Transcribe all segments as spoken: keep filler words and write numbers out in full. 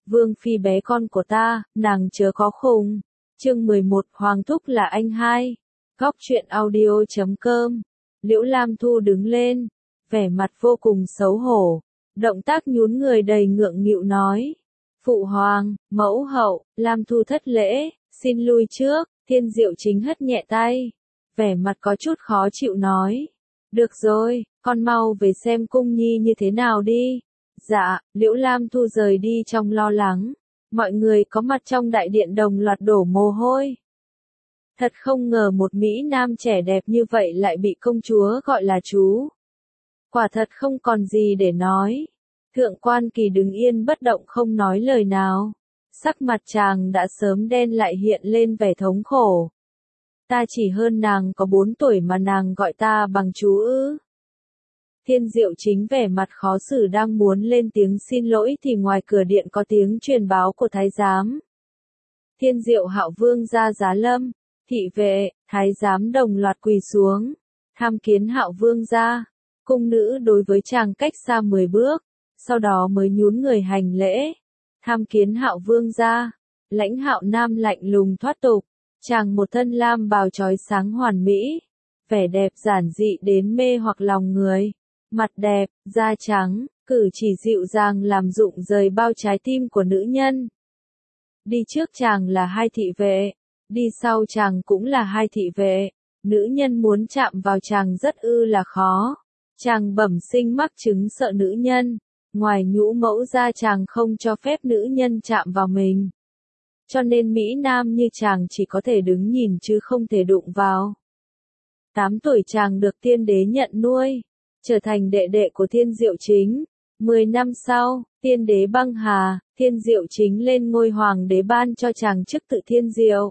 Vương phi bé con của ta, nàng chớ có khùng. Chương mười một, Hoàng thúc là anh hai. Góc truyện audio chấm com. Liễu Lam Thu đứng lên, vẻ mặt vô cùng xấu hổ, động tác nhún người đầy ngượng nghịu nói: "Phụ hoàng, mẫu hậu." Lam Thu thất lễ, xin lui trước. Thiên Diệu Chính hất nhẹ tay, vẻ mặt có chút khó chịu nói: "Được rồi, con mau về xem cung nhi như thế nào đi." Dạ. Liễu Lam Thu rời đi trong lo lắng. Mọi người có mặt trong đại điện đồng loạt đổ mồ hôi. Thật không ngờ một Mỹ Nam trẻ đẹp như vậy lại bị công chúa gọi là chú. Quả thật không còn gì để nói. Thượng Quan Kỳ đứng yên bất động không nói lời nào. Sắc mặt chàng đã sớm đen lại hiện lên vẻ thống khổ. Ta chỉ hơn nàng có bốn tuổi mà nàng gọi ta bằng chú ư? Thiên Diệu Chính vẻ mặt khó xử đang muốn lên tiếng xin lỗi thì ngoài cửa điện có tiếng truyền báo của thái giám. Thiên Diệu Hạo Vương ra giá lâm, thị vệ, thái giám đồng loạt quỳ xuống, tham kiến Hạo Vương ra. Cung nữ đối với chàng cách xa mười bước, sau đó mới nhún người hành lễ. Tham kiến Hạo Vương ra. Lãnh Hạo Nam lạnh lùng thoát tục, chàng một thân lam bào chói sáng hoàn mỹ, vẻ đẹp giản dị đến mê hoặc lòng người. Mặt đẹp, da trắng, cử chỉ dịu dàng làm rụng rời bao trái tim của nữ nhân. Đi trước chàng là hai thị vệ, đi sau chàng cũng là hai thị vệ. Nữ nhân muốn chạm vào chàng rất ư là khó. Chàng bẩm sinh mắc chứng sợ nữ nhân, ngoài nhũ mẫu ra chàng không cho phép nữ nhân chạm vào mình. Cho nên Mỹ Nam như chàng chỉ có thể đứng nhìn chứ không thể đụng vào. Tám tuổi chàng được tiên đế nhận nuôi, trở thành đệ đệ của Thiên Diệu Chính. Mười năm sau, tiên đế băng hà, Thiên Diệu Chính lên ngôi hoàng đế ban cho chàng chức tự Thiên Diệu.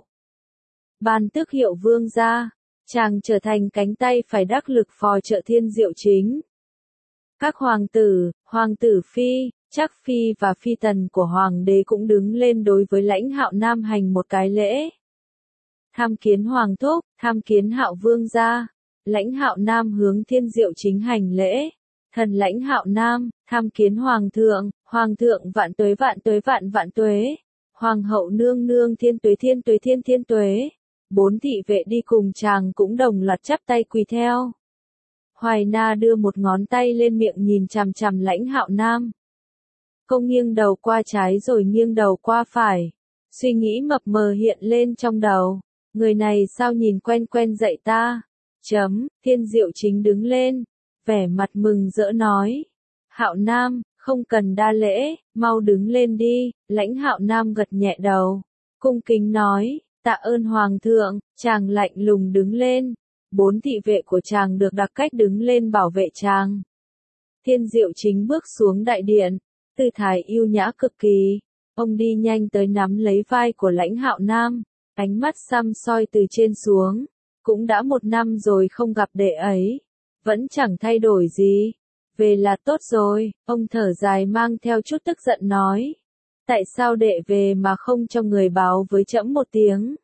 Ban tước hiệu vương gia, chàng trở thành cánh tay phải đắc lực phò trợ Thiên Diệu Chính. Các hoàng tử, hoàng tử phi, Trác phi và phi tần của hoàng đế cũng đứng lên đối với Lãnh Hạo Nam hành một cái lễ. Tham kiến hoàng thúc, tham kiến Hạo Vương gia. Lãnh Hạo Nam hướng Thiên Diệu Chính hành lễ. Thần Lãnh Hạo Nam, tham kiến hoàng thượng, hoàng thượng vạn tuế vạn tuế vạn vạn tuế. Hoàng hậu nương nương thiên tuế thiên tuế thiên thiên tuế. Bốn thị vệ đi cùng chàng cũng đồng loạt chắp tay quỳ theo. Hoài Na đưa một ngón tay lên miệng nhìn chằm chằm Lãnh Hạo Nam. Cô nghiêng đầu qua trái rồi nghiêng đầu qua phải. Suy nghĩ mập mờ hiện lên trong đầu. Người này sao nhìn quen quen dậy ta? Chấm. Thiên Diệu Chính đứng lên, vẻ mặt mừng rỡ nói: Hạo Nam, không cần đa lễ, mau đứng lên đi. Lãnh Hạo Nam gật nhẹ đầu, cung kính nói: Tạ ơn hoàng thượng. Chàng lạnh lùng đứng lên. Bốn thị vệ của chàng được đặc cách đứng lên bảo vệ chàng. Thiên Diệu Chính bước xuống đại điện, tư thái yêu nhã cực kỳ. Ông đi nhanh tới nắm lấy vai của Lãnh Hạo Nam, ánh mắt săm soi từ trên xuống. Cũng đã một năm rồi không gặp đệ ấy, vẫn chẳng thay đổi gì. Về là tốt rồi. Ông thở dài mang theo chút tức giận nói: Tại sao đệ về mà không cho người báo với trẫm một tiếng?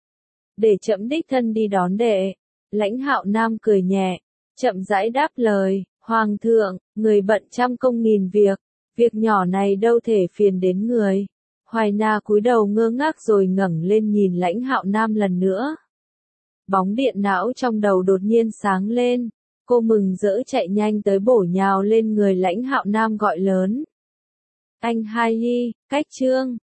Để trẫm đích thân đi đón đệ. Lãnh Hạo Nam cười nhẹ, chậm rãi đáp lời: Hoàng thượng, người bận trăm công nghìn việc, việc nhỏ này đâu thể phiền đến người. Hoài Na cúi đầu ngơ ngác rồi ngẩng lên nhìn Lãnh Hạo Nam lần nữa. Bóng điện não trong đầu đột nhiên sáng lên, cô mừng rỡ chạy nhanh tới bổ nhào lên người Lãnh Hạo Nam gọi lớn: Anh hai Ly, cách chương.